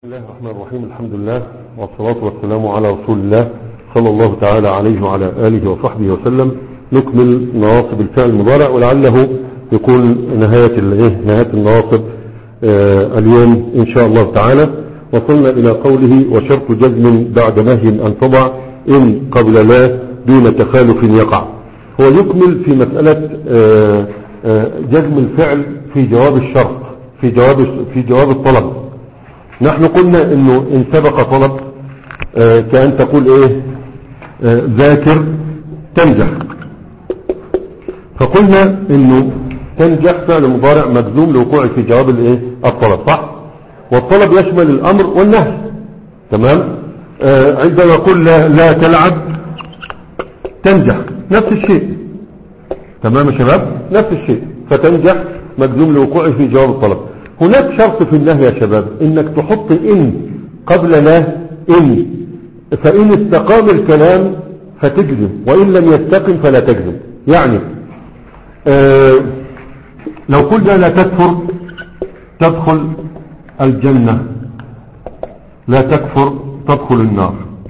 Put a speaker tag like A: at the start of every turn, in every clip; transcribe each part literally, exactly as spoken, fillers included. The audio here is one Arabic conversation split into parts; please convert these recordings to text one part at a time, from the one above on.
A: بسم الله الرحمن الرحيم. الحمد لله والصلاة والسلام على رسول الله صلى الله تعالى عليه وعلى آله وصحبه وسلم. نكمل نواصب الفعل المضارع ولعله يكون نهاية نهاية النواصب آه اليوم إن شاء الله تعالى. وصلنا إلى قوله وشرط جزم بعد نهي أن تضع إن قبل لا دون تخالف يقع. هو يكمل في مسألة آه آه جزم الفعل في جواب الشرط في جواب في جواب الطلب. نحن قلنا انه ان سبق طلب آه كأن تقول ايه آه ذاكر تنجح، فقلنا انه تنجح فعل مضارع مجزوم لوقوعه في جواب الايه الطلب، صح؟ والطلب يشمل الامر والنهي، تمام؟ آه عندما نقول لا, لا تلعب تنجح نفس الشيء، تمام يا شباب؟ نفس الشيء، فتنجح مجزوم لوقوعه في جواب الطلب. هناك شرط في النهي يا شباب انك تحط ان قبل لا ان، فان استقام الكلام فتجزم وان لم يستقم فلا تجزم. يعني آه لو قلنا لا تكفر تدخل الجنة، لا تكفر تدخل النار،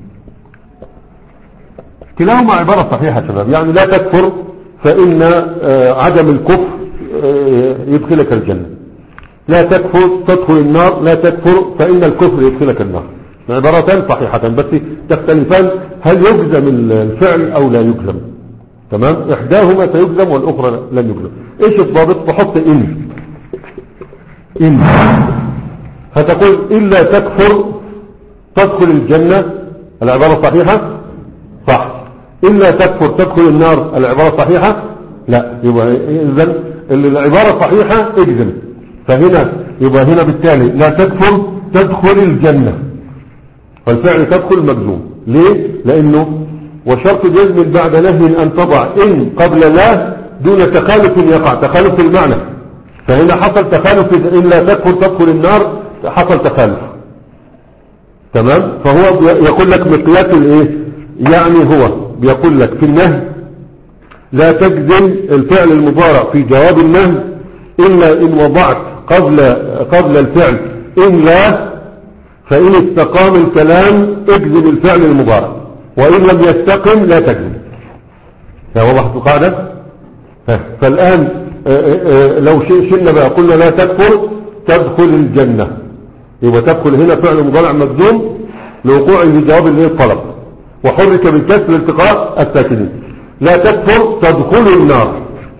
A: كلاهما عبارة صحيحة يا شباب. يعني لا تكفر فإن آه عدم الكفر آه يدخلك الجنة، لا تكفر تدخل النار، لا تكفر فإن الكفر يدخلك النار. عبارتان صحيحة بس تختلفان هل يجزم الفعل أو لا يجزم، تمام؟ إحداهما سيجزم والأخرى لن يجزم. إيش الضابط؟ تحط إن إن فتقول إلا تكفر تدخل الجنة، العبارة صحيحة؟ صح. إلا تكفر تدخل النار، العبارة صحيحة؟ لا. يبقى إذن العبارة صحيحة اجزم، فهنا يبقى هنا بالتالي لا تكفر تدخل الجنة، فالفعل تدخل مجزوم. ليه؟ لأنه وشرط جزم بعد نهي أن تضع إن قبل لا دون تخالف يقع، تخالف في المعنى، فهنا حصل تخالف. إن لا تكفر تدخل النار حصل تخالف، تمام؟ فهو يقول لك مقياس الايه، يعني هو بيقول لك في النهي لا تجزم الفعل المضارع في جواب النهي إلا إن وضعت قبل قبل الفعل إن لا، فإن استقام الكلام اجزم الفعل المضارع، وإن لم يستقم لا تجزم. وضحت القاعدة؟ فالآن لو شئنا بقى قلنا لا تكفر تدخل الجنة، يبقى تدخل هنا فعل مضارع مجزوم لوقوعه في جواب الايه الطلب، وحرك بالكسر لالتقاء الساكنين. لا تكفر تدخل النار،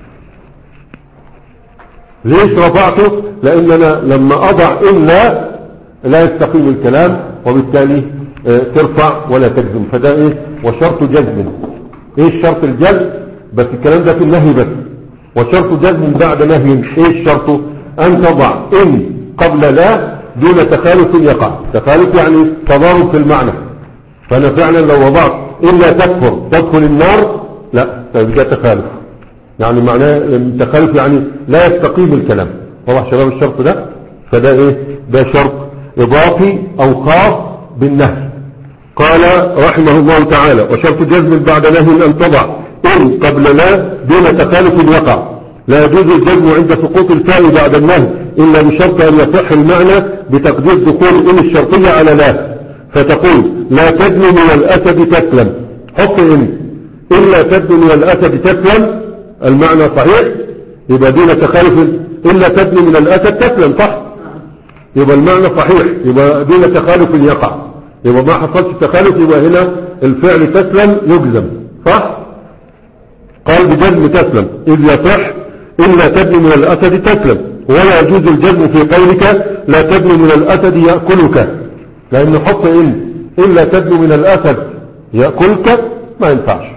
A: ليش رفعته؟ لأننا لما أضع إن لا لا يستقيم الكلام، وبالتالي اه ترفع ولا تجزم، فده إيه؟ وشرط جزم. إيه شرط الجزم؟ بس الكلام ده في النهي بس. وشرط جزم بعد نهي إيه شرطه؟ أن تضع إن قبل لا دون تخالف يقع. تخالف يعني تضارب في المعنى، فأنا فعلا لو وضعت إن لا تكفر تدخل النار لا تبقى تخالف، يعني معناه التخالف يعني لا يستقيم الكلام. واضح شباب الشرط ده؟ فده ايه؟ ده شرط اضافي او خاص بالنهي. قال رحمه الله تعالى وشرط جزم بعد نهي ان تضع ان قبل لا دون تخالف يقع. لا يجوز الجزم عند سقوط الفاء بعد النهي الا بشرط ان يصح المعنى بتقدير دخول ان الشرطية على لا، فتقول لا تدن من الاسد تسلم، حط ان الا تدن من الاسد تسلم، المعنى صحيح، يبقى دون تخالف. إلا تبني من الأسد تسلم، صح؟ يبقى المعنى صحيح، يبقى دون تخالف يقع، يبقى ما حصلش تخالف، يبقى هنا الفعل تسلم يجزم، صح؟ قال بجزم تسلم إذ يصح إلا تبني من الأسد تسلم، ولا يجوز الجزم في قولك لا تبني من الأسد يأكلك، لأنه حط إن إلا تبني من الأسد يأكلك ما ينفعش،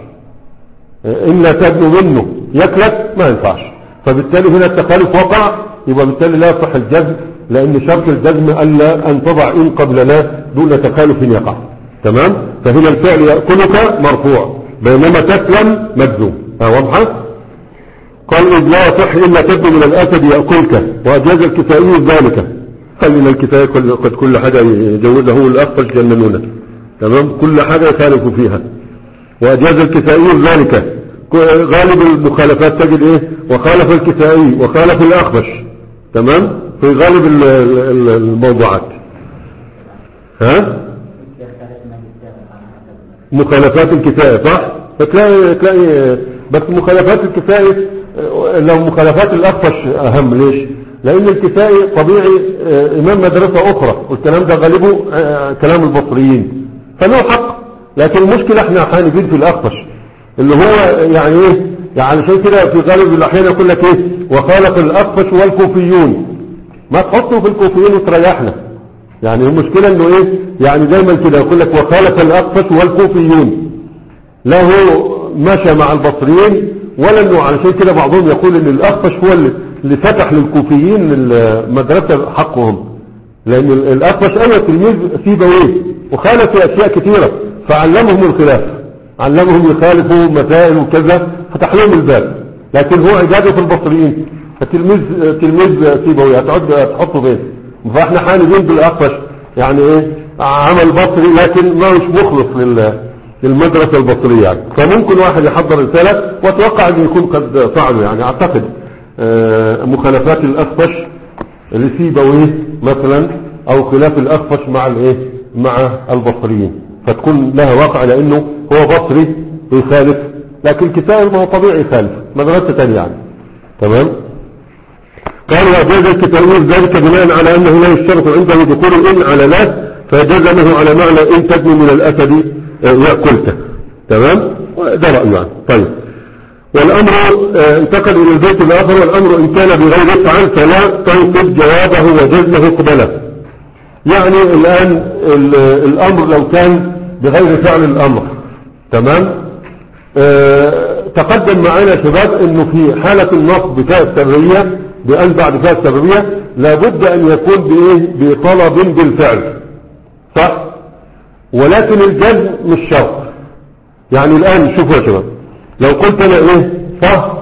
A: إلا تبني منه يكلك ما ينفعش، فبالتالي هنا التخالف وقع، يبقى بالتالي لا يصح الجزم، لأن شرط الجزم ألا أن تضع إن قبل لا دون تخالف يقع، تمام؟ فهنا الفعل يأكلك مرفوع بينما تسلم مجزوم. واضحة؟ قال إذ لا يصح إلا تبني من الأسد يأكلك، وأجاز الكسائي ذلك. قال إن الكسائي قد كل حاجة يجوزه الأخفش جننونه، تمام؟ كل حاجة يخالف فيها. وأجاز الكسائي ذلك، غالب المخالفات تجد ايه؟ وخالف الكسائي وخالف الأخفش، تمام؟ في غالب الموضوعات. ها مخالفات الكفاية صح؟ فتلاقي تلاقي بس مخالفات الكفاية لو مخالفات الأخفش أهم. ليش؟ لأن الكفاية طبيعي إمام مدرسة أخرى، والكلام ده غالبه كلام البصريين، فله حق. لكن المشكلة احنا حانبين في الأخفش اللي هو يعني ايه، يعني عشان كده في غالب الأحيان يقول لك ايه وخالف الأخفش والكوفيون. ما تحطوا في الكوفيين وتريحنا. يعني المشكلة انه ايه، يعني دايما كده يقول لك وخالف الأخفش والكوفيون، لا هو مشى مع البصريين ولا انه. علشان كده بعضهم يقول ان الأخفش هو اللي فتح للكوفيين المدرسة حقهم، لان الأخفش ايوه تلميذ سيبويه وخالف في اشياء كثيرة فعلمهم الخلاف، علمهم يخالفوا مسائل وكذا، فتح لهم الباب. لكن هو عباده في البصريين، فتلميذ تلميذ سيبويه هتقعد تحطه فين؟ فاحنا حانبين بالأخفش يعني ايه عمل بصري لكن ما مش مخلص للمدرسة البصرية يعني. فممكن واحد يحضر رسالة واتوقع ان يكون قد فعله يعني. اعتقد مخالفات الأخفش لسيبويه مثلا او خلاف الأخفش مع الايه مع البصريين، فتكون لها واقع لانه هو بصري يخالف، لكن كتاب ما هو طبيعي يخالف مدرسة تانية يعني. تمام. قال وأجاز الكتابيين ذلك بناء على أنه لا يشترط عنده دخول إن على لا، فجزمه على معنى إن تجني من الأسد يأكلته. تمام. ده رأيه يعني. طيب. والأمر انتقل إلى البيت الآخر، والأمر إن كان بغير فعل فلا تنقض جوابه وجزمه قبله. يعني الآن الأمر لو كان بغير فعل الأمر، تمام. اه تقدم معنا شباب انه في حالة النصب بتاء السببية بأن بعد فاء السببية لابد أن يكون بإيه بطلب بالفعل صح، ولكن الجزم مش شرط. يعني الآن شوفوا يا شباب، لو قلت أنا إيه صح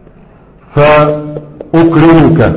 A: فأكرمك،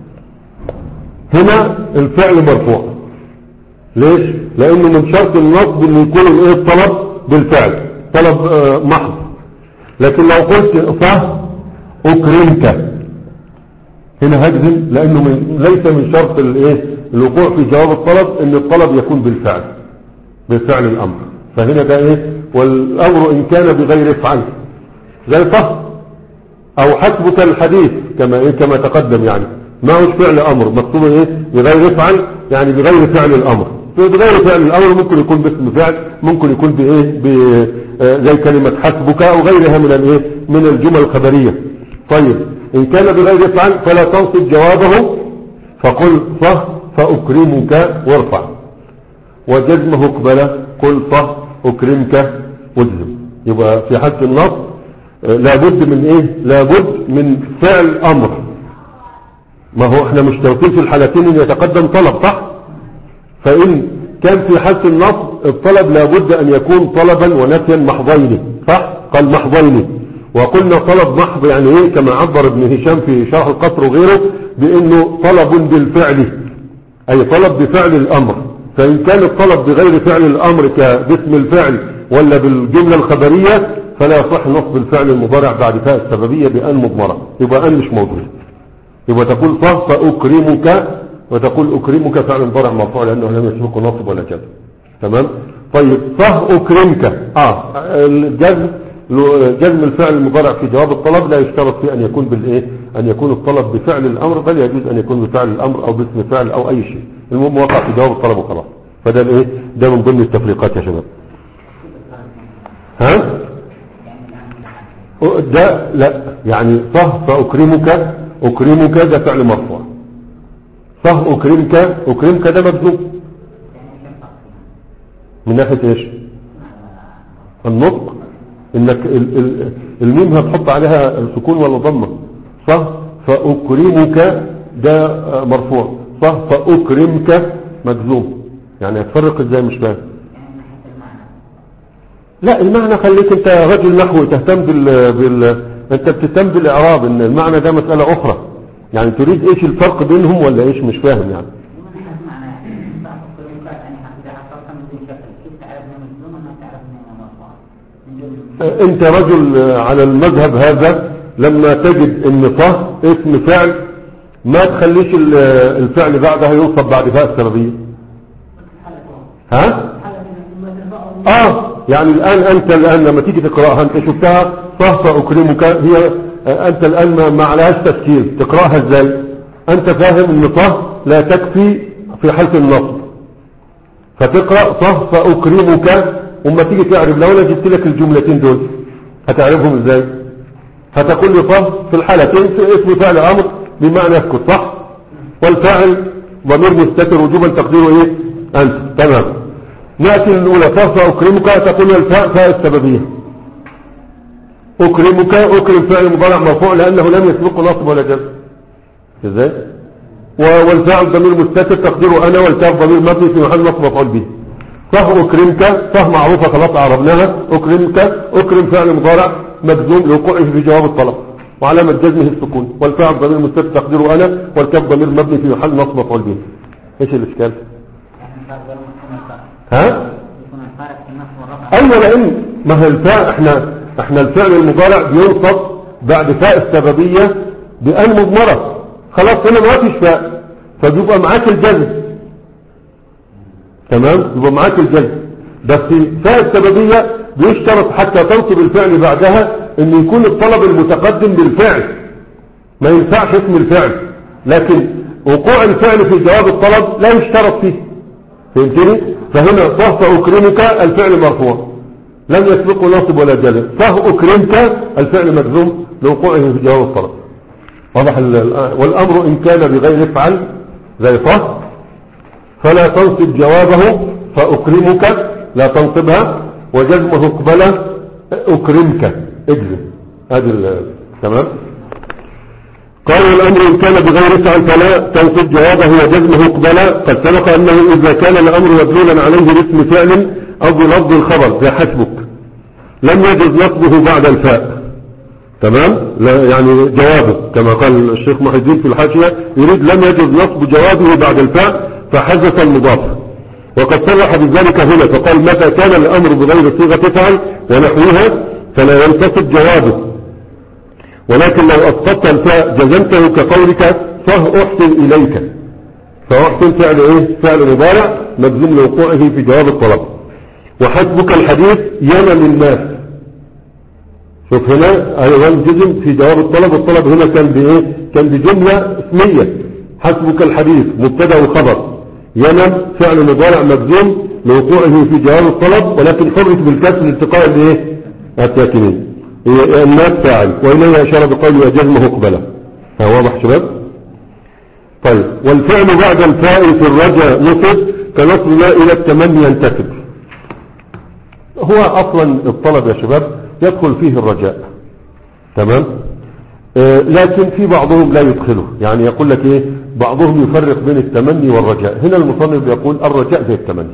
A: هنا الفعل مرفوع. ليش؟ لأنه من شرط النصب أن يكون الإيه الطلب بالفعل، طلب آه محض. لكن لو قلت صح أكرمك هنا هجزم، لأنه من ليس من شرط الايه الوقوع في جواب الطلب ان الطلب يكون بالفعل بالفعل الامر. فهنا ده ايه والامر ان كان بغير فعل زي صح او حسبك الحديث كما ايه كما تقدم، يعني ما هوش فعل امر مكتوب ايه بغير فعل، يعني بغير فعل الامر. بغير فعل الامر ممكن يكون باسم فعل، ممكن يكون بايه زي كلمة حسبك او غيرها من الايه من الجمل الخبرية. طيب إن كان بغير فعل فلا تنصب جوابه، فقل صح فأكرمك وارفع، وجزمه قبله قل صح أكرمك واجزم. يبقى في حالة النص لابد من ايه لابد من فعل أمر. ما هو احنا مشترطين في الحالتين ان يتقدم طلب صح، فإن كان في حالة النص الطلب لابد أن يكون طلبا ونفيا محضين صح، قال محضين. وقلنا طلب محض يعني ايه كما عبر ابن هشام في شرح القصر وغيره بانه طلب بالفعل، اي طلب بفعل الامر. فان كان الطلب بغير فعل الامر كباسم الفعل ولا بالجملة الخبرية فلا يصح نصب الفعل المضارع بعد فاء السببية بأن مضمرة، يبقى أن مش موجود. يبقى تقول صح فأكرمك، وتقول أكرمك فعل مضارع مرفوع لأنه لم يسبقه نصب ولا جزم. تمام. طيب صح أكرمك اه الجزم جزم الفعل المضارع في جواب الطلب لا يشترط فيه ان يكون بالايه ان يكون الطلب بفعل الامر، بل يجوز ان يكون بفعل الامر او باسم فعل او اي شيء، المهم وقع في جواب الطلب وخلاص. فده الايه ده من ضمن التفريقات يا شباب. ها ده لا يعني صح فاكرمك، اكرمك ده فعل مرفوع، صح أكرمك أكرمك ده مجزوم من ناحية ايش النطق، انك الميم هتحط عليها السكون ولا ضمه صح. فأكرمك ده مرفوع صح، فأكرمك مجزوم. يعني هتفرق ازاي مش فاهم. لا المعنى خليك انت رجل نحو تهتم بال... بال... انت بتهتم بالاعراب، ان المعنى ده مسألة اخرى. يعني تريد ايش الفرق بينهم ولا ايش مش فاهم يعني. انت رجل على المذهب هذا لما تجد ان صح اسم فعل ما تخليش الفعل بعدها يوصف بعد فاء السببية. ها اه يعني الان انت الان لما تيجي تقراها انت شفتها صح فاكرمك، هي انت الان ما, ما عليهاش تفكير تقراها ازاي، انت فاهم ان صح لا تكفي في حالة النصب، فتقرأ صح فاكرمك، وما تيجي تعرف لو انا جبت لك الجملتين دول هتعرفهم ازاي؟ هتقول لي صح في الحالتين في اسم فعل امر بمعنى اسكت صح، والفاعل ضمير مستتر وجوبا تقديره ايه انت. تمام. نأتي الاولى صح فاكرمك، تقول الفاء فاء السببية، اكرمك اكرم فعل مضارع مرفوع لانه لم يسبقه نصب ولا جزم ازاي، والفاعل ضمير مستتر تقديره انا، والكاف ضمير مبني في محل نصب مفعول به. صح اكرمك صح معروفة خلاص عرفناها، اكرمك اكرم فعل مضارع مجزوم لوقوعه في جواب الطلب وعلامة جزمه السكون، والفاعل ضمير مستتر تقديره انا، والكاف ضمير مبني في محل نصب مفعول به. ايش الاشكال؟ ها ايوه لان ما هي الفاء احنا احنا الفعل المضارع بينصب بعد فاء السببية بأن مضمرة، خلاص هنا ما فيش فاء فبيبقى معاك الجزم. تمام يبقى معاك الجزم، بس فاء السببية بيشترط حتى تنصب الفعل بعدها ان يكون الطلب المتقدم بالفعل، ما ينفعش اسم الفعل، لكن وقوع الفعل في جواب الطلب لا يشترط فيه. فهمتني؟ فهنا صح اكرمك الفعل مرفوع لم يسبقه نصب ولا جزم، صح اكرمك الفعل مجزوم لوقوعه في جواب الطلب. واضح؟ والامر ان كان بغير افعل زي صح فلا تنصب جوابه فاكرمك لا تنصبها، وجزمه اقبله اكرمك اجزم. هذه تمام. قال الامر ان كان بغير افعل فلا تنصب جوابه وجزمه اقبله، قد سبق انه اذا كان الامر مدلولا عليه باسم فعل او بلفظ الخبر زي حسبك لم يجز نصبه بعد الفاء. تمام لا يعني جوابه كما قال الشيخ محي الدين في الحاشية يريد لم يجز نصب جوابه بعد الفاء فحذف المضاف، وقد صرح بذلك هنا فقال متى كان الامر بغير صيغة افعل ونحوها فلا ينتصب جوابه، ولكن لو اسقطت الفاء جزمته كقولك صح احسن اليك، فاحسن فعل ايه؟ فعل مضارع مجزوم لوقوعه في جواب الطلب. وحسبك الحديث ينم الناس، شوف هنا ايضا جزم في جواب الطلب، والطلب هنا كان بايه؟ كان بجملة اسمية. حسبك الحديث مبتدا وخبر، ينم فعل مضارع مجزوم لوقوعه في جواب الطلب ولكن حرك بالكسر لالتقاء بايه؟ الساكنين. الناس فاعل واليه اشار بقوله وجزمه اقبله. ها واضح شباب؟ طيب والفعل بعد الفاء في الرجاء نصب كنصب ما الى التمني ينتسب. هو اصلا الطلب يا شباب يدخل فيه الرجاء. تمام. آه لكن في بعضهم لا يدخله، يعني يقول لك ايه؟ بعضهم يفرق بين التمني والرجاء. هنا المصنف يقول الرجاء زي التمني،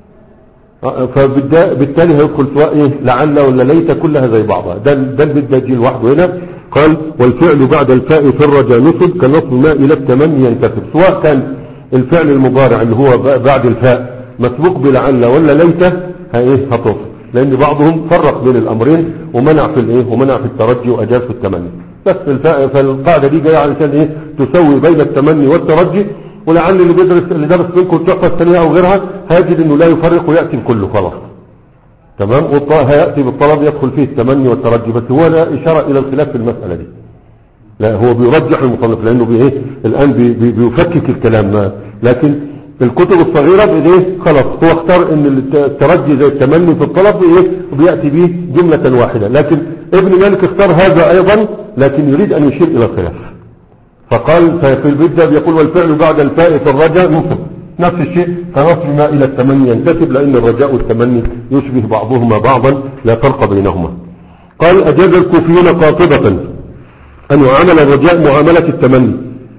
A: آه فبالتالي هيدخل سواء ايه لعل ولا ليت كلها زي بعضها. ده ده البيت ده يجي لوحده هنا. قال والفعل بعد الفاء في الرجاء نصب كنصب ما الى التمني ينتسب، سواء كان الفعل المضارع اللي هو بعد الفاء مسبوق بلعل ولا ليت ايه هتصب، لان بعضهم فرق بين الامرين ومنع في الايه ومنع في الترجي واجاز في التمني. بس فالقاعده دي جايه علشان ايه؟ تسوي بين التمني والترجي. ولعل اللي بيدرس اللي درس منكم التحفه الثانيه او غيرها هيجد انه لا يفرق وياتي بكله خلاص. تمام. هياتي بالطلب يدخل فيه التمني والترجي، بس هو لا اشاره الى الخلاف في المساله دي، لا هو بيرجح المصنف لانه بايه الان بي بي بيفكك الكلام ما. لكن الكتب الصغيرة بايه خلاص هو اختار ان الترجي زي التمني في الطلب بايه وبيأتي به جملة واحدة. لكن ابن مالك اختار هذا ايضا لكن يريد ان يشير الى الخلاف، فقال في البدء بيقول والفعل بعد الفاء في الرجاء نصب نفس الشيء كنصب ما الى التمني ينتسب، لان الرجاء والتمني يشبه بعضهما بعضا لا فرق بينهما. قال اجاز الكوفيون قاطبة ان يعامل الرجاء معاملة التمني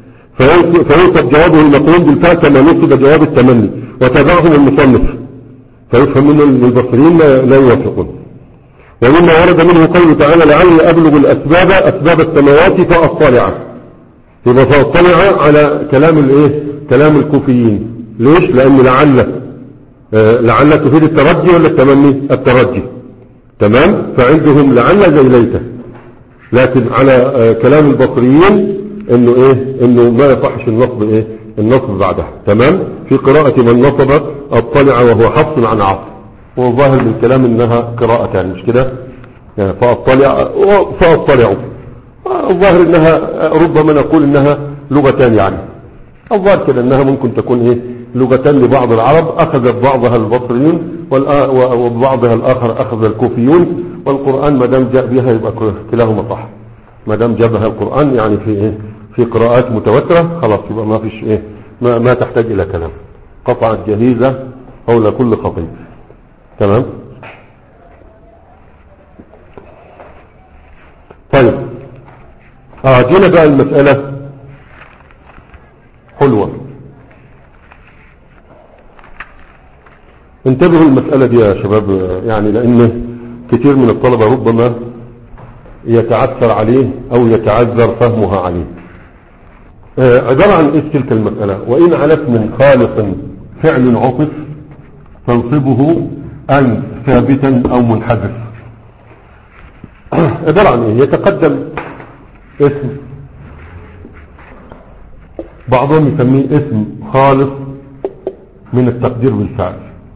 A: فينصب جوابه المقرون بالفاء كما نصب جواب التمني، وتابعهم المصنف فيفهم منه البصريين لا يوافقون. ومما ورد منه قوله تعالى لعلي أبلغ الأسباب أسباب السماوات فأطلع، يبقى فأطلع على كلام الايه كلام الكوفيين. ليش؟ لأن لعل آه لعل تفيد الترجي ولا التمني؟ الترجي. تمام. فعندهم لعل زي ليته، لكن على آه كلام البصريين انه ايه انه ما يصحش النصب ايه النصب بعدها. تمام. في قراءة من نصب اطلع وهو حفص عن عاصم، والظاهر من الكلام انها قراءتان مش كده يعني، فاطلع فاطلع الظاهر انها ربما نقول انها لغتان يعني، الظاهر كده انها ممكن تكون ايه لغتان لبعض العرب، اخذت بعضها البصريون وبعضها الاخر اخذ الكوفيون، والقرآن ما دام جاء بها يبقى كلاهما صح، ما دام جابها القرآن يعني في ايه في قراءات متواترة خلاص يبقى ما فيش ايه ما, ما تحتاج الى كلام، قطعت جهيزة حول كل خطيب. تمام. طيب اه جينا بقى المسألة حلوة، انتبهوا المسألة دي يا شباب يعني، لان كتير من الطلبة ربما يتعثر عليه او يتعذر فهمها عليه. آه عبارة عن ايش تلك المسألة؟ وان علت من خالق فعل عطف تنصبه ان ثابتا او منحذف. عبارة عن ايه؟ يتقدم اسم بعضهم يسميه اسم خالص من التقدير بالفعل.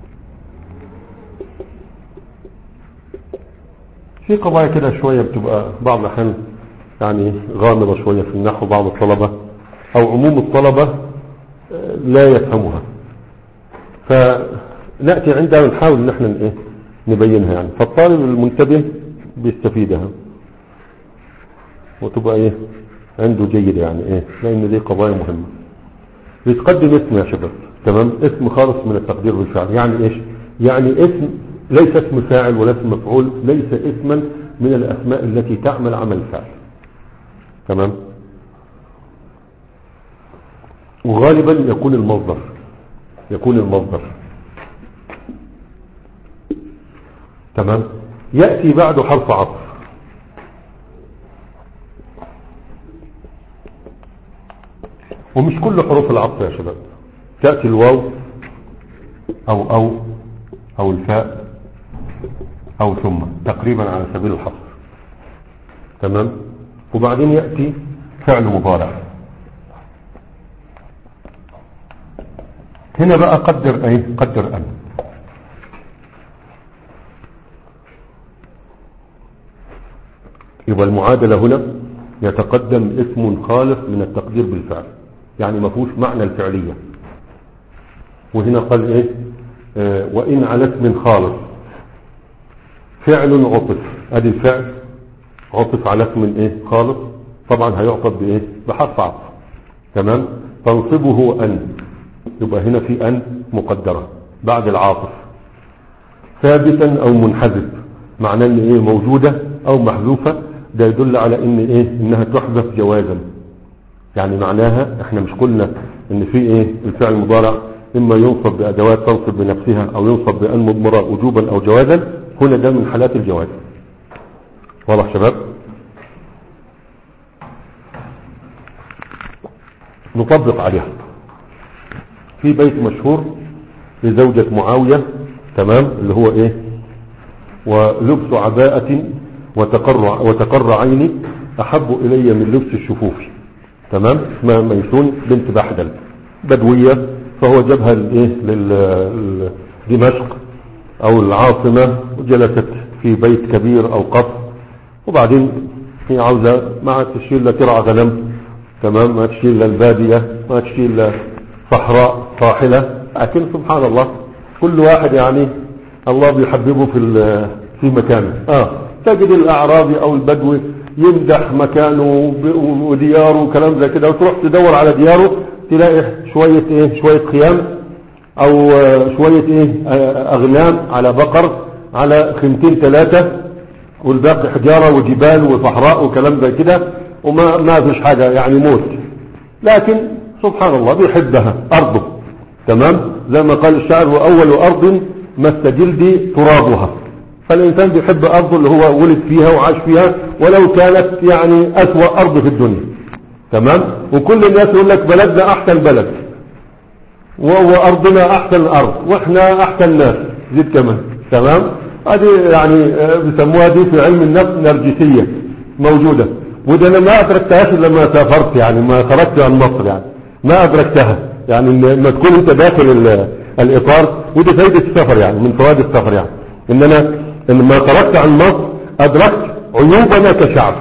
A: في قضايا كده شوية بتبقى بعض الأحيان يعني غامضة شوية في النحو، بعض الطلبة أو عموم الطلبة لا يفهمها، فنأتي عندها ونحاول ان احنا ايه نبينها يعني، فالطالب المنتبه بيستفيدها وتبقى ايه عنده جيد يعني ايه، لان دي قضايا مهمة. بيتقدم اسم يا شباب، تمام، اسم خالص من التقدير بالفعل. يعني ايش؟ يعني اسم ليس اسم فاعل ولا اسم مفعول، ليس اسما من الاسماء التي تعمل عمل فعل. تمام. وغالبا يكون المصدر يكون المصدر تمام. يأتي بعده حرف عطف، ومش كل حروف العطف يا شباب، تأتي الواو او او او الفاء او ثم، تقريبا على سبيل الحصر. تمام. وبعدين يأتي فعل مضارع. هنا بقى قدر ايه قدر ان يبقى المعادلة هنا يتقدم اسم خالص من التقدير بالفعل، يعني ما فيهوش معنى الفعلية. وهنا قال ايه آه وان على اسم خالص فعل عطف، ادي الفعل عطف على اسم ايه خالص، طبعا هيعطف بايه بحرف عطف. تمام. تنصبه ان، يبقى هنا في ان مقدرة بعد العاطف، ثابتا او منحذف، معناه ان ايه موجودة او محذوفة، ده يدل على ان ايه انها تحذف جوازا. يعني معناها احنا مش قلنا ان في ايه الفعل المضارع اما ينصب بادوات تنصب بنفسها او ينصب بان مضمرة وجوبا او جوازا، هنا ده من حالات الجواز. واضح شباب؟ نطبق عليها في بيت مشهور لزوجة معاوية، تمام، اللي هو ايه ولبس عباءة وتقر وتقر عيني احب الي من لبس الشفوف. تمام. اسمها ميسون بنت بحدل، بدوية، فهو جابها لايه لدمشق او العاصمة، وجلست في بيت كبير او قصر، وبعدين هي عاوزة ما تشيل الا ترعى غنم، تمام، ما تشيل الا البادية، ما تشيل الا صحراء طاحلة. لكن سبحان الله كل واحد يعني الله بيحببه في في مكانه. اه تجد الاعرابي او البدوي يمدح مكانه ودياره وكلام زي كده، وتروح تدور على دياره تلاقي شوية ايه شوية خيام او شوية ايه اغنام على بقر على خيمتين ثلاثة، والباقي حجارة وجبال وصحراء وكلام زي كده، وما ما فيش حاجة يعني موت. لكن سبحان الله بيحبها أرضه. تمام. زي ما قال الشاعر وأول أرض مس جلدي ترابها. فالإنسان بيحب أرضه اللي هو ولد فيها وعاش فيها، ولو كانت يعني أسوأ أرض في الدنيا. تمام. وكل الناس يقول لك بلدنا أحسن بلد، وأرضنا أحسن أرض، وإحنا أحسن ناس زيد كمان. تمام. هذه يعني بيسموها دي في علم النفس نرجسية موجودة، وده انا ما ادركتهاش الا لما سافرت، يعني ما خرجت عن مصر يعني ما ادركتها. يعني لما تكون انت داخل الاطار، ودي فايدة السفر يعني، من فوائد السفر يعني، ان انا لما خرجت عن مصر ادركت عيوبنا كشعب،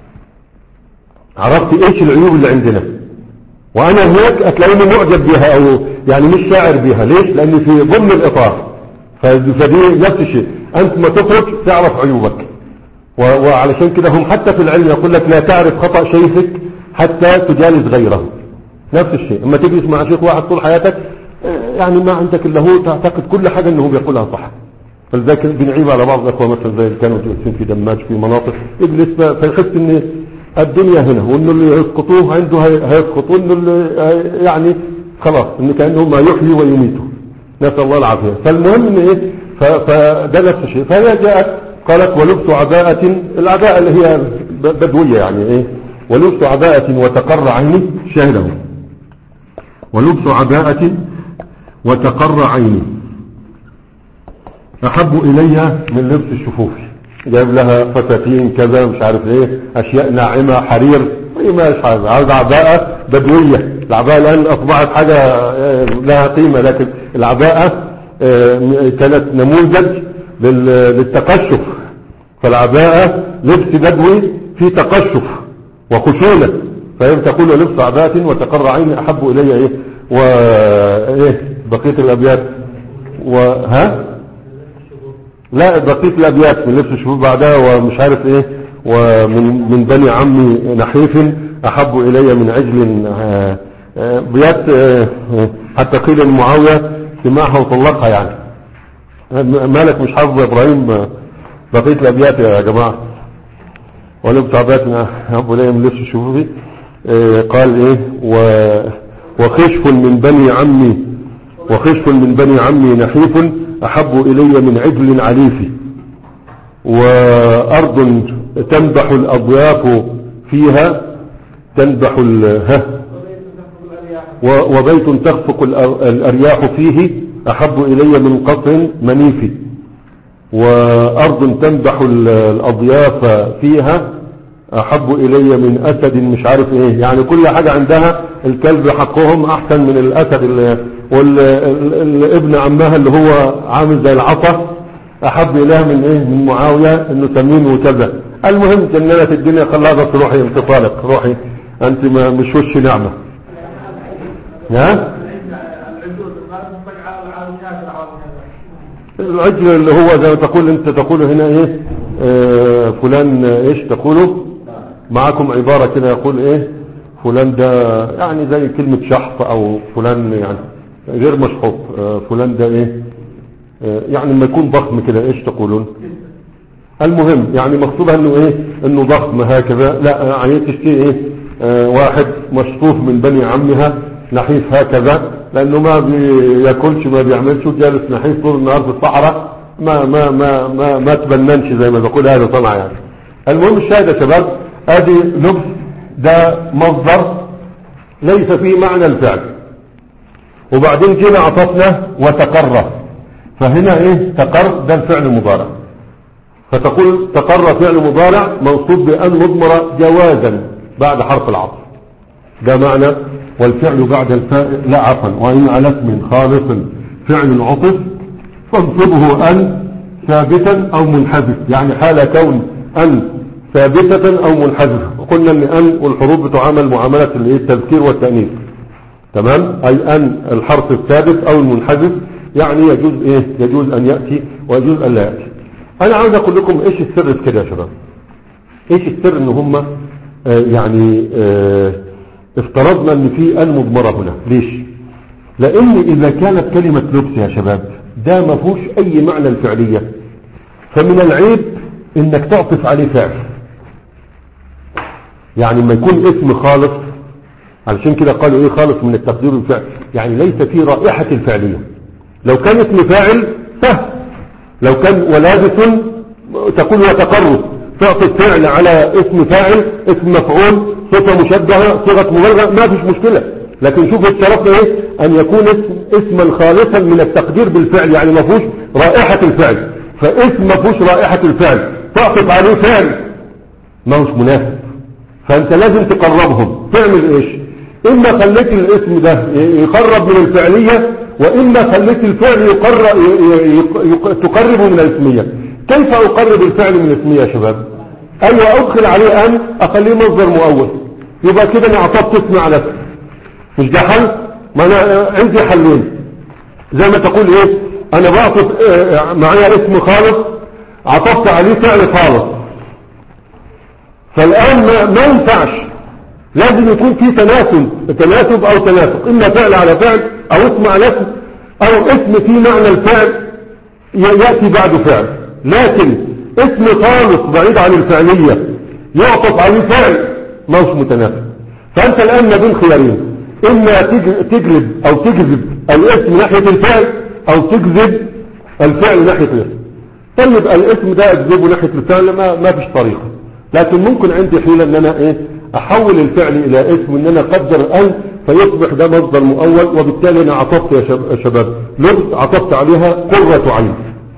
A: عرفت ايش العيوب اللي عندنا، وانا هناك هتلاقيني معجب بها او يعني مش شاعر بها. ليش؟ لاني في ضمن الاطار. فدي نفس الشيء، انت ما تخرج تعرف عيوبك. وعلشان كده هم حتى في العلم يقول لك لا تعرف خطأ شيخك حتى تجالس غيره. نفس الشيء اما تجلس مع شيخ واحد طول حياتك يعني ما عندك الا هو، تعتقد كل حاجة انه بيقولها صح. فلذلك بنعيب على بعض الاخوة مثلا زي اللي كانوا جالسين في دماج في مناطق يجلس فيحس ان الدنيا هنا، وانه اللي يسقطوه عنده هيسقط، وانه اللي يعني خلاص ان كانه ما يحيي ويميته، نسال الله العافيه. فالمهم ان ايه، فده نفس الشيء. فهي جاءت قالت ولبس عباءة، العباءة اللي هي بدوية يعني ايه، ولبس عباءة وتقر عيني، شاهده ولبس عباءة وتقر عيني احب الي من لبس الشفوف. جايب لها فساتين كذا مش عارف ايه، اشياء ناعمة حرير، ايه مش عارف، عاوز عباءة بدوية. العباءة الان اصبحت حاجة لها قيمة، لكن العباءة كانت نموذج للتقشف. فالعباءة لبس بدوي في تقشف وخشونة، فهي تقول لبس عباءة وتقر عيني احب الي ايه، وايه بقية الابيات وها لا بقية الابيات من لبس الشفوف بعدها ومش عارف ايه، ومن من بني عمي نحيف احب الي من عجل بيات، حتى قيل معاوية سماعها وطلقها يعني. مالك مش حافظ ابراهيم بقية الابيات يا جماعة؟ ولبس عباءة احب الي من لبس الشفوف. قال ايه وخشف من بني عمي وخشف من بني عمي نحيف احب الي من عجل عليف. وارض تنبح الاضياف فيها تنبح ها وبيت تخفق الارياح فيه احب الي من قصر منيف. وارض تنبح الاضياف فيها احب الي من اسد مش عارف ايه، يعني كل حاجة عندها الكلب حقهم احسن من الاسد. والابن عمها اللي هو عامل زي العصا احب اليها من ايه، من معاوية انه سمين وكذا. المهم جنات الدنيا خلاها بس روحي انتطالق، روحي انت ما مش وش نعمة. ها العجل اللي هو زي ما تقول انت تقوله هنا ايه، اه فلان ايش تقوله معكم عبارة كده يقول ايه فلان ده يعني زي كلمة شحط او فلان يعني غير مشحوط، اه فلان ده ايه اه يعني لما يكون ضخم كده ايش تقولون؟ المهم يعني مقصودها انه ايه، انه ضخم هكذا. لا يعني تشتري ايه اه واحد مشطوف من بني عمها نحيف هكذا، لانه ما بياكلش ما بيعملش جالس نحيف طول النهار في الصحراء، ما ما ما ما, ما تبننش زي ما بقول هذا طبعا يعني. المهم الشاهد يا شباب، ادي لبس ده مصدر ليس فيه معنى الفعل، وبعدين جينا عطفنا وتقر. فهنا ايه تقر ده الفعل المضارع، فتقول تقر فعل مضارع منصوب بأن مضمرة جوازا بعد حرف العطف، ده معنى. والفعل بعد الفاء لا عفوا، وإن على اسم خالص فعل العطف فانصبه أن ثابتا أو منحذف، يعني حال كون أن ثابتة أو منحذف. وقلنا أن أن والحروف بتعامل معاملة التذكير والتأنيث، تمام؟ أي أن الحرف الثابت أو المنحذف، يعني يجوز إيه، يجوز أن يأتي ويجوز أن لا يأتي. أنا عاوز أقول لكم إيش السر في كده يا شباب؟ إيش السر إن هم آه يعني آه افترضنا ان في ان مضمرة هنا. ليش؟ لان اذا كانت كلمة لبس يا شباب ده ما فيهوش اي معنى الفعلية، فمن العيب انك تعطف عليه فعل. يعني ما يكون اسم خالص، علشان كده قالوا ايه خالص من التقدير والفعل، يعني ليس فيه رائحة الفعلية. لو كان اسم فاعل سهل، لو كان ولابس تقول وتقرب تعطف فعل على اسم فاعل، اسم مفعول، صفة مشبهة، صيغة مبالغة، ما فيش مشكلة. لكن شوف الشرط ايه، ان يكون اسم اسما خالصا من التقدير بالفعل، يعني ما فيهوش رائحة الفعل. فاسم ما فيهوش رائحة الفعل تعطف عليه فعل ما هوش مناسب. فانت لازم تقربهم. تعمل ايش؟ اما خليت الاسم ده يقرب من الفعلية، واما خليت الفعل يقرب تقربه من الاسمية. كيف اقرب الفعل من الاسمية يا شباب؟ ايوه ادخل عليه ان، اخليه مصدر مؤول، يبقى كده انا عطفت اسم على اسم. مش ده حل؟ ما انا عندي حلين، زي ما تقول ايه، انا بعطف معايا اسم خالص عطفت عليه فعل خالص، فالان ما, ما ينفعش، لازم يكون في تناسب تناسب او تناسق، اما فعل على فعل او اسم على اسم، او اسم في معنى الفعل يأتي بعد فعل. لكن اسم خالص بعيد عن الفعلية يعطف عليه فعل ما هوش متناسب. فانت الان ما بين خيارين، اما تجلب او تجذب الاسم ناحية الفعل، او تجذب الفعل ناحية الاسم. طيب الاسم ده اجذبه ناحية الفعل ما, ما فيش طريقة، لكن ممكن عندي حيلة ان انا ايه احول الفعل الى اسم، ان انا اقدر ان فيصبح ده مصدر مؤول، وبالتالي انا عطفت يا شباب لبس عطفت عليها قرة عين.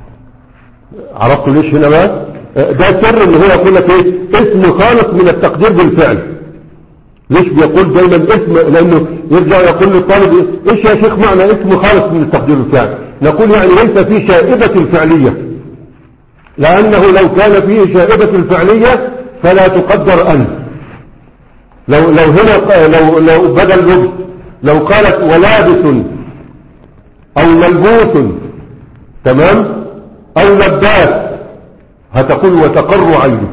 A: عرفتوا ليش هنا بقى؟ ده سر ان هو يقول لك ايه اسم خالص من التقدير بالفعل. ليش بيقول دايما اسم؟ لانه يرجع يقول للطالب ايش يا شيخ معنى اسم خالص من التقدير بالفعل؟ نقول يعني ليس فيه شائبة الفعلية، لانه لو كان فيه شائبة الفعلية فلا تقدر ان. لو لو هنا لو لو بدل لبس لو قالت ولابس او ملبوس تمام او لباس هتقول وتقر عيني،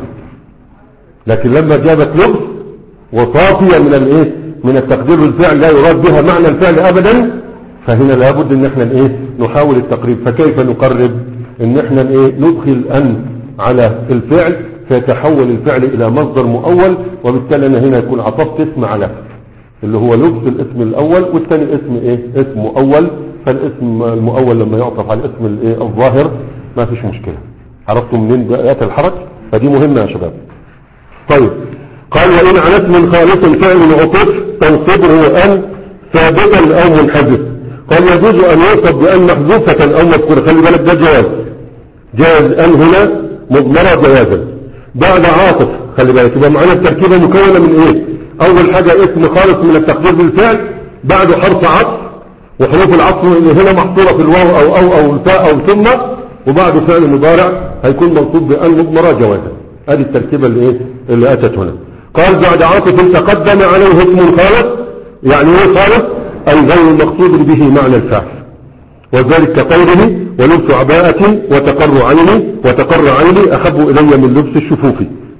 A: لكن لما جابت لبس وصافية من الايه من التقدير بالفعل لا يراد بها معنى الفعل ابدا، فهنا لابد ان احنا ايه نحاول التقريب. فكيف نقرب؟ ان احنا ايه ندخل ان على الفعل فيتحول الفعل الى مصدر مؤول، وبالتالي انا هنا يكون عطفت اسم على اللي هو لبس الاسم الاول، والثاني اسم ايه اسم مؤول. فالاسم المؤول لما يعطف على الاسم الايه الظاهر ما فيش مشكلة. عرفتوا منين بقيات الحرج؟ فدي مهمة يا شباب. طيب قال وإن على اسم خالص فعل عطف تنصبه أن ثابتا أو منحذف. قال يجوز أن يوصف بأن محذوفة أو مذكورة. خلي بالك ده جواز، جاز أن هنا مضمرة جوازا بعد عاطف. خلي بالك يبقى معنا التركيبة مكونة من ايه؟ اول حاجة اسم خالص من التقدير بالفعل، بعده حرف عطف، وحروف العطف هنا محصورة في الواو او او او الفاء او ثم، وبعده فعل مضارع هيكون منصوب بأن مضمرة جوازا. هذه التركيبة اللي ايه اللي اتت هنا. قال بعد عاطف تقدم عليه اسم خالص، يعني ايه خالص؟ اي غير المقصود به معنى الفعل، وذلك كقوله ولبس عباءة وتقر عيني، وتقر عيني أحب إلي من لبس الشفوف.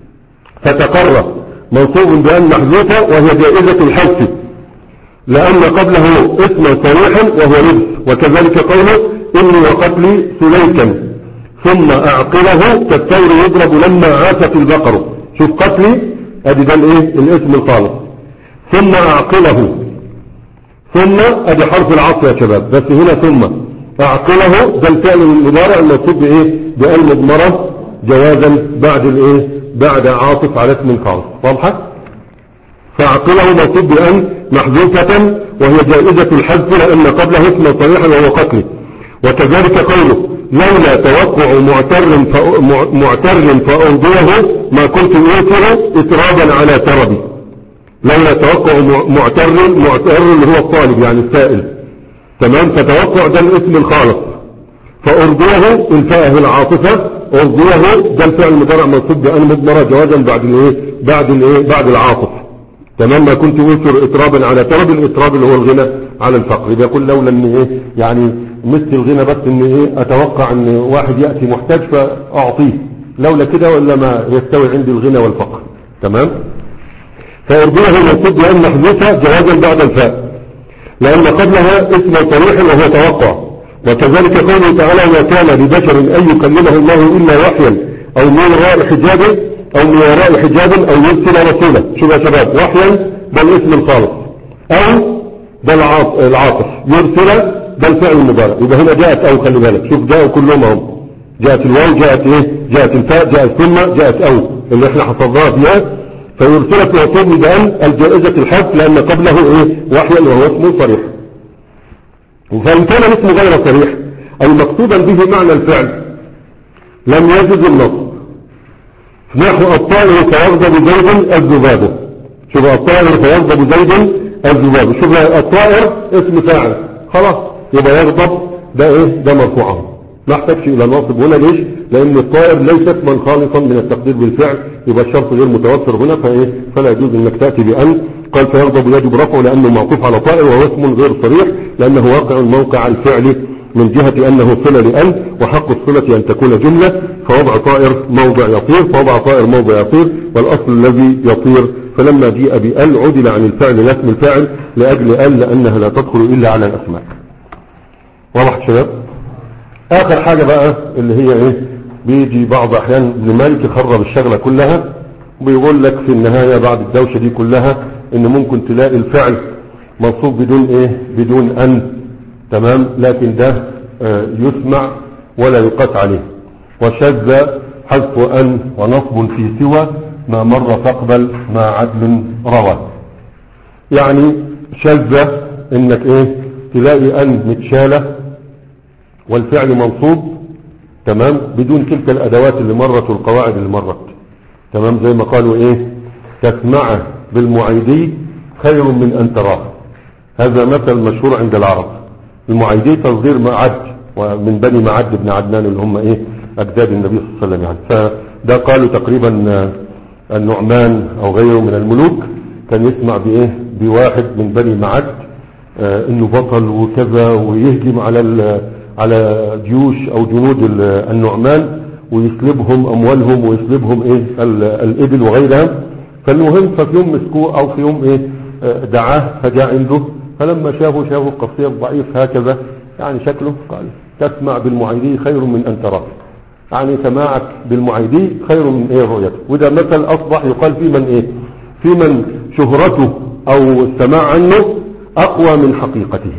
A: فتقر منصوب بأن محذوفة وهي جائزة الحذف لأن قبله اسما صريحا وهو لبس، وكذلك قوله إني وقتلي سليكا ثم أعقله كالثور يضرب لما عاشت البقر. شوف قتلي أدي ده الايه الاسم الخالص، ثم أعقله ثم ادي حرف العطف يا شباب، بس هنا ثم اعقله ده الفعل المضارع المنصوب بايه بأن مضمرة جوازا بعد الايه بعد عاطف على اسم خالص. واضحه؟ فاعقله منصوب بأن محذوفة وهي جائزة الحذف لأن قبله اسم صريحا وهو قتله. وكذلك قوله لولا توقع معتر معتر فأرضيه ما كنت أوتر إترابا على تربي. لولا توقع معتر معتر اللي هو الطالب يعني السائل تمام. فتوقع ده الاسم الخالص، فأرضيه الفاء العاطفة، أرضيه ده الفعل المضارع منصوب بأن مضمرة جوازا بعد الايه بعد الايه بعد العاطف تمام. ما كنت أوتر إترابا على تربي، الإتراب اللي هو الغنى على الفقر. يبقى يقول لولا ان ايه يعني مثل الغنى بس ان ايه اتوقع ان واحد يأتي محتاج فاعطيه، لولا كده ولا ما يستوي عندي الغنى والفقر تمام. فأرضيه منصوب بأن محذوفة جوازا بعد الفاء لأن قبلها اسم صريح وهو توقع. وكذلك قوله تعالى ما كان لبشر أن يكلمه الله إلا وحيا أو من وراء حجاب أو من وراء حجاب أو يرسل رسولا. شوف يا شباب وحيا ده الاسم الخالص، أو ده العاطف، يرسل ده الفعل المضارع. يبقى هنا جاءت أو، خلي بالك شوف جاءوا كلهم هم، جاءت الواو جاءت ايه جاءت الفاء جاءت ثم جاءت أو اللي احنا حفظناها فيها. فيرسلت وصول بأن الجائزة الحذف لأن قبله ايه وحيا وهو اسم صريح. فإن كان الاسم غير صريح أي مقصودا به معنى الفعل لم يجد النص. نحو الطائر فيغضب زيد الذباب. شوف الطائر فيغضب زيد الذباب. شوف الطائر اسم فاعل خلاص يبقى يغضب ده ايه ده مرفوعه ما احتاجش الى ناصب هنا. ليش؟ لان الطائر ليس اسما خالصا من التقدير بالفعل يبقى الشرط غير متوفر هنا فايه فلا يجوز انك تاتي بان. قال فيغضب يجب رفعه لانه معطوف على طائر وهو اسم غير صريح لانه واقع موقع الفعل من جهة انه صلة لأن وحق الصلة ان تكون جملة فوضع طائر موضع يطير فوضع طائر موضع يطير والاصل الذي يطير فلما جيء بأل عدل عن الفعل لاسم الفاعل لأجل أل لأنها لا تدخل إلا على الأسماء. واضح شباب؟ آخر حاجة بقى اللي هي إيه بيجي بعض أحيان ابن مالك يخرب الشغلة كلها وبيقول لك في النهاية بعد الدوشة دي كلها إن ممكن تلاقي الفعل منصوب بدون إيه بدون أن تمام لكن ده آه يسمع ولا يقاس عليه. وشذ حذف أن ونصب في سوى ما مر تقبل مع عدل روى. يعني شذ انك ايه تلاقي ان متشالة والفعل منصوب تمام بدون تلك الادوات اللي مرت والقواعد اللي مرت تمام زي ما قالوا ايه تسمع بالمعيدي خير من ان تراه. هذا مثل مشهور عند العرب. المعيدي تصدير معد ومن بني معد بن عدنان اللي هم ايه اجداد النبي صلى الله عليه وسلم يعني. فده قالوا تقريبا النعمان او غيره من الملوك كان يسمع بايه بواحد من بني معد آه انه بطل وكذا ويهجم على على جيوش او جنود النعمان ويسلبهم اموالهم ويسلبهم ايه الابل وغيرها. فالمهم ففي يوم مسكوه او في يوم ايه آه دعاه فجاء عنده فلما شافوا شافوا قصير ضعيف هكذا يعني شكله قال تسمع بالمعيدي خير من ان تراه. يعني سماعك بالمعيدي خير من ايه رؤيته. وده مثل اصبح يقال في من ايه في من شهرته او السماع عنه اقوى من حقيقته.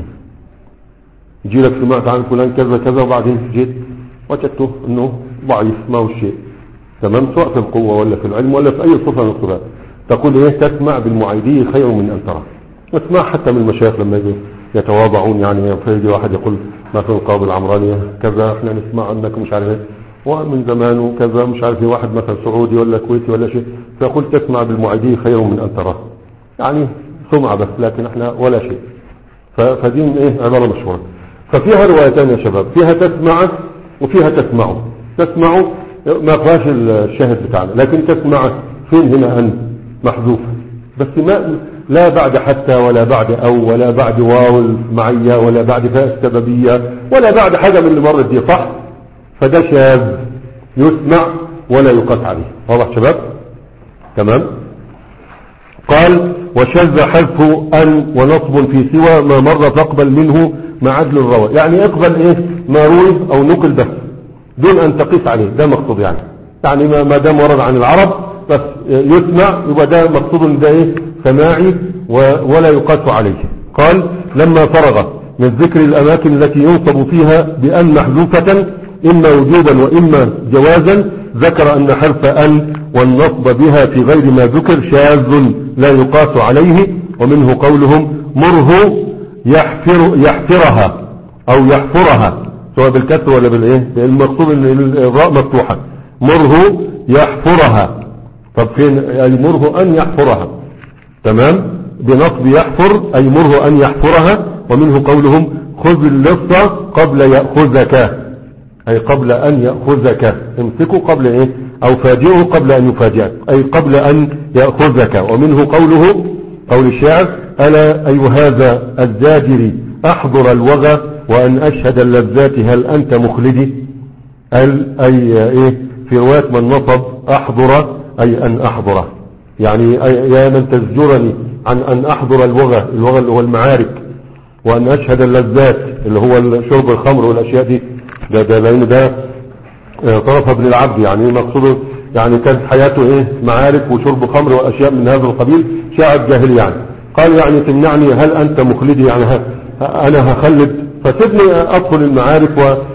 A: يجي لك سمعت عن فلان كذا كذا وبعدين جيت وجدته انه ضعيف ما هو شيء تمام سواء في القوة ولا في العلم ولا في اي صفة من الصفات. تقول ايه تسمع بالمعيدي خير من ان تراه. اسمع حتى من المشايخ لما يجي يتواضعون يعني فيجي واحد يقول ما في القاضي العمراني كذا احنا نسمع انك مش عارف ايه ومن زمان وكذا مش عارف واحد مثلا سعودي ولا كويتي ولا شيء فيقول تسمع بالمعيدي خير من ان تراه. يعني سمعة بس لكن احنا ولا شيء. فدي ايه عبارة مشهورة. ففيها روايتين يا شباب فيها تسمع وفيها تسمعوا. تسمعوا ما فيهاش الشاهد بتاعنا لكن تسمع فين هنا ان محذوفة بس ما لا بعد حتى ولا بعد او ولا بعد واو المعية ولا بعد فاء السببية ولا بعد حاجة من اللي مرت دي صح. فده شاذ يسمع ولا يقاس عليه. واضح شباب تمام. قال وشذ حذف ان ونصب في سوى ما مر تقبل منه مع عدل الروى. يعني اقبل ايه ما روي او نقل بس دون ان تقيس عليه. ده مقصود يعني يعني ما دام ورد عن العرب بس يسمع يبقى ده مقصود ده ايه سماعي ولا يقاس عليه. قال لما فرغ من ذكر الاماكن التي ينصب فيها بان محذوفة اما وجوبا واما جوازا ذكر ان حرف ان والنصب بها في غير ما ذكر شاذ لا يقاس عليه. ومنه قولهم مره يحفر يحفرها او يحفرها سواء بالكسر ولا بالايه المقصود ان الراء مفتوحة مره يحفرها. طب فين اي مره ان يحفرها تمام بنصب يحفر اي مره ان يحفرها. ومنه قولهم خذ اللصة قبل يأخذك اي قبل ان يأخذك امسكه قبل ايه او فاجئه قبل ان يفاجئك اي قبل ان يأخذك. ومنه قوله قول الشاعر الا اي هذا الزاجر احضر الوغى وان اشهد اللذات هل انت مخلدي. ال اي ايه في رواية من نصب احضر اي ان احضره يعني يا من تزجرني عن ان احضر الوغى الوغى اللي هو المعارك وان اشهد اللذات اللي هو شرب الخمر والاشياء دي ده ده لان ده طرف ابن العبد يعني مقصوده يعني كانت حياته ايه معارك وشرب خمر واشياء من هذا القبيل شاعر جاهلي يعني. قال يعني تمنعني هل انت مخلدي يعني انا هخلد فسيبني ادخل المعارك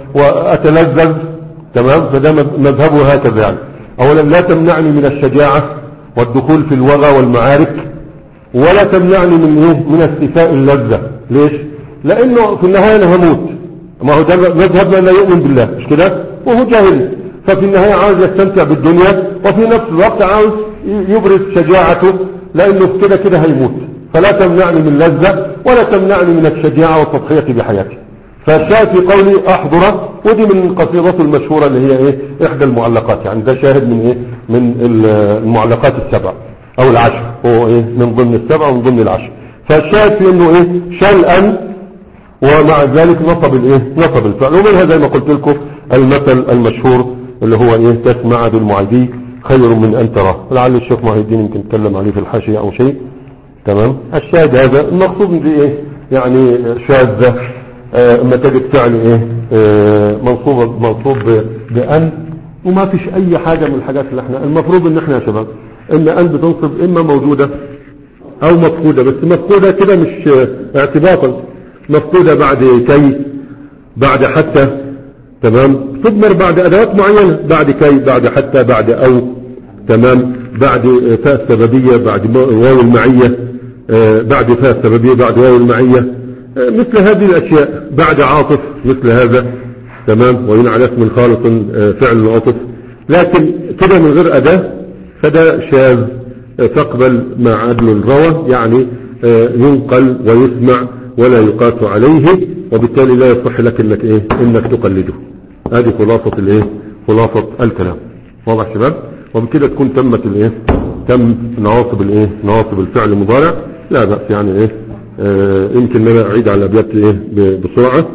A: واتلذذ تمام. فده مذهبه هكذا يعني. اولا لا تمنعني من الشجاعة والدخول في الوغى والمعارك ولا تمنعني من ايه من استيفاء اللذة. ليش؟ لانه في النهاية انا هموت ما هو ده مذهبنا لا يؤمن بالله مش كده وهو جاهل. ففي النهاية عاوز يستمتع بالدنيا وفي نفس الوقت عاوز يبرز شجاعته لانه كده كده هيموت. فلا تمنعني من لذة ولا تمنعني من الشجاعة والتضحية بحياتي. فالشاهد في قولي أحضر، ودي من قصيدته المشهورة اللي هي إيه إحدى المعلقات، يعني ده شاهد من إيه من المعلقات السبع أو العشر، هو إيه من ضمن السبع ومن ضمن العشر. فالشاهد في إنه إيه شل أن، ومع ذلك نصب الإيه نصب الفعل. ومنها زي ما قلت لكم المثل المشهور اللي هو إيه تسمع بالمعدي خير من أن تراه، لعل الشيخ محي الدين يمكن يتكلم عليه في الحاشية أو شيء. تمام. الشاهد هذا المقصود دي إيه يعني شاذة اما تجد فعل ايه اه منصوب منصوب بأن، وما فيش اي حاجة من الحاجات اللي احنا المفروض ان احنا يا شباب ان أن بتنصب اما موجودة او مفقودة، بس مفقودة كده مش اعتباطا، مفقودة بعد كي بعد حتى. تمام. تضمر بعد ادوات معينة، بعد كي بعد حتى بعد او. تمام. بعد فاء السببية بعد واو المعية، اه بعد فاء السببية بعد واو المعية، مثل هذه الأشياء بعد عاطف مثل هذا. تمام. وإن على اسم خالص فعل العطف، لكن كده من غير أداة فده شاذ، فاقبل مع عدل الروى، يعني ينقل ويسمع ولا يقاس عليه، وبالتالي لا يصح لك انك ايه انك تقلده. هذه خلاصة الايه خلاصة الكلام. واضح شباب؟ وبكده تكون تمت الايه تم نواصب الايه نواصب الفعل المضارع. لا بأس يعني ايه آه يمكن انا اعيد على الابيات ايه بسرعة.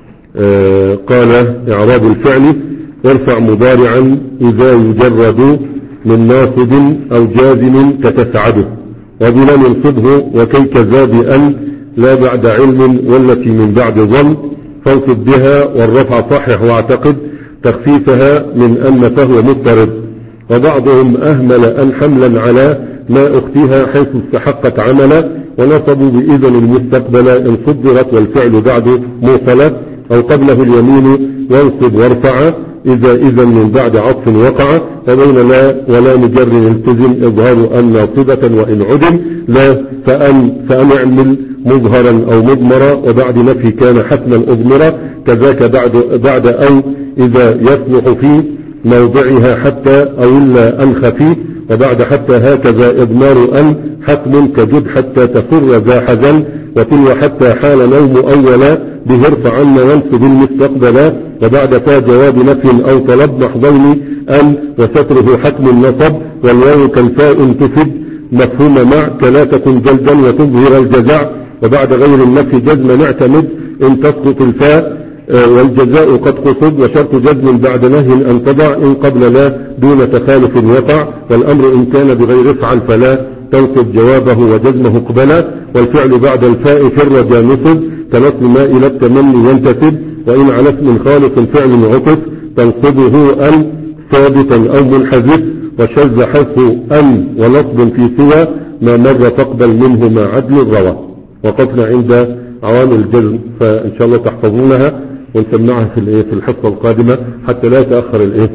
A: آه قال اعراب الفعل ارفع مضارعا اذا يجرد من ناصب او جازم كتسعده، وبلا ينصبه وكي كذا بأن لا بعد علم والتي من بعد ظن، فانصب بها والرفع صحح واعتقد تخفيفها من أن فهو مضطرب. وبعضهم أهمل أن حملا على ما أختها حيث استحقت عملا، ونصبوا بإذن المستقبل إن صدرت والفعل بعد موصلة، أو قبله اليمين وانصب وارفع إذا إذن من بعد عطف وقع، وبين لا ولا مجر التزم إظهار أن ناصبة وإن عدم لا فأن, فأن اعمل مظهرا أو مضمرا، وبعد نفي كان حتما أضمرا، كذاك بعد, بعد أو إذا يصلح في موضعها حتى أو إلا أن خفي، وبعد حتى هكذا إضمار أن حتم كجد حتى تفر ذا حزن، وتلو حتى حال نوم أولا به ارفع عنا وانصب المستقبلا، وبعد فا جواب نفي أو طلب محضين أن وستره حتم النصب، والواو كالفاء تفد مفهوم مع كلا تكن جلدا وتظهر الجزع، وبعد غير النفي جزما اعتمد إن تسقط الفاء والجزاء قد قصد، وشرط جزم بعد نهي أن تضع إن قبل لا دون تخالف وقع، والأمر إن كان بغير افعل فلا تنصب جوابه وجزمه قبلا، والفعل بعد الفاء في الرجاء نصب كنصب ما إلى التمني ينتسب، وإن على اسم خالص فعل عطف تنصبه أن ثابتا أو منحذف، وشذ حذف أن ونصب في سوى ما مر فاقبل منه ما عدل الروى. وقفنا عند عوامل الجزم، فإن شاء الله تحفظونها ونسمعها في الايه في الحصة القادمة حتى لا يتأخر الايه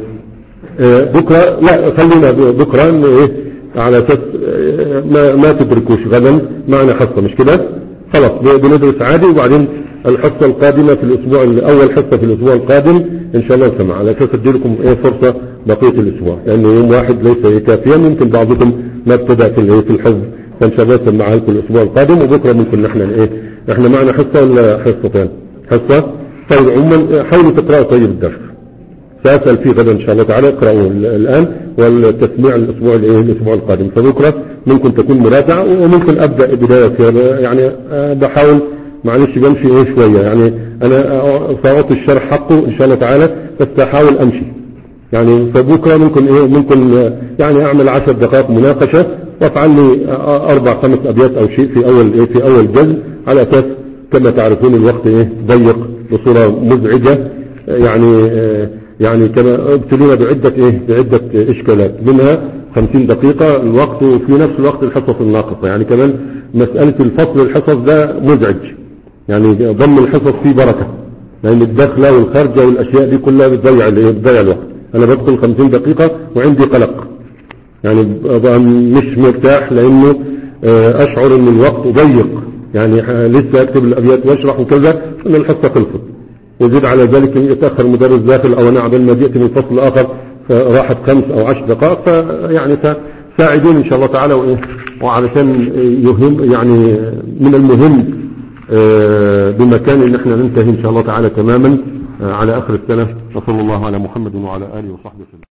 A: اه بكرة. لا خلينا بكرة ايه على اساس اه ما, ما تدركوش غدا معنا حصة، مش كده؟ خلاص بندرس عادي، وبعدين الحصة القادمة في الاسبوع اول حصة في الاسبوع القادم ان شاء الله نسمع، على اساس اديلكم ايه فرصة بقية الاسبوع، لانه يعني يوم واحد ليس كافيا، ممكن بعضكم ما ابتدأ في الايه في الحفظ، فان شاء الله نسمعها لكم الاسبوع القادم. وبكرة ممكن نحن ايه احنا معنا حصة ولا حصتين؟ حصة. طيب عموما حاولوا تقرأوا طيب الدرس، سأسأل فيه غدا إن شاء الله تعالى، اقرأوا الآن والتسميع الأسبوع الإيه الأسبوع القادم، فبكرة ممكن تكون مراجعة، وممكن أبدأ بداية يعني بحاول معلش بمشي إيه شوية، يعني أنا سأعطي الشرح حقه إن شاء الله تعالى، بس أحاول أمشي يعني. فبكرة ممكن إيه ممكن يعني أعمل عشر دقائق مناقشة، وأفعل لي أربع خمس أبيات أو شيء في أول إيه في أول جزء، على أساس كما تعرفون الوقت إيه ضيق بصورة مزعجة، يعني يعني كما ابتلينا بعدة إيه بعدة إشكالات، منها خمسين دقيقة الوقت، وفي نفس الوقت الحصص الناقصة، يعني كمان مسألة الفصل الحصص ده مزعج، يعني ضم الحصص فيه بركة، لأن الدخلة والخارجة والأشياء دي كلها بتضيع بتضيع الوقت. أنا بدخل خمسين دقيقة وعندي قلق، يعني مش مرتاح، لأنه أشعر أن الوقت ضيق، يعني لسه أكتب الأبيات وأشرح وكذا أن الحصة خلصت، وزيد على ذلك يتأخر مدرس داخل أو أنا عبال ما جئت من فصل آخر فراحت خمس أو عشر دقائق، فيعني ساعدون ان شاء الله تعالى، وايه وعلشان يهم يعني من المهم بمكان ان احنا ننتهي ان شاء الله تعالى تماما على اخر السنة. وصلى الله على محمد وعلى اله وصحبه وسلم.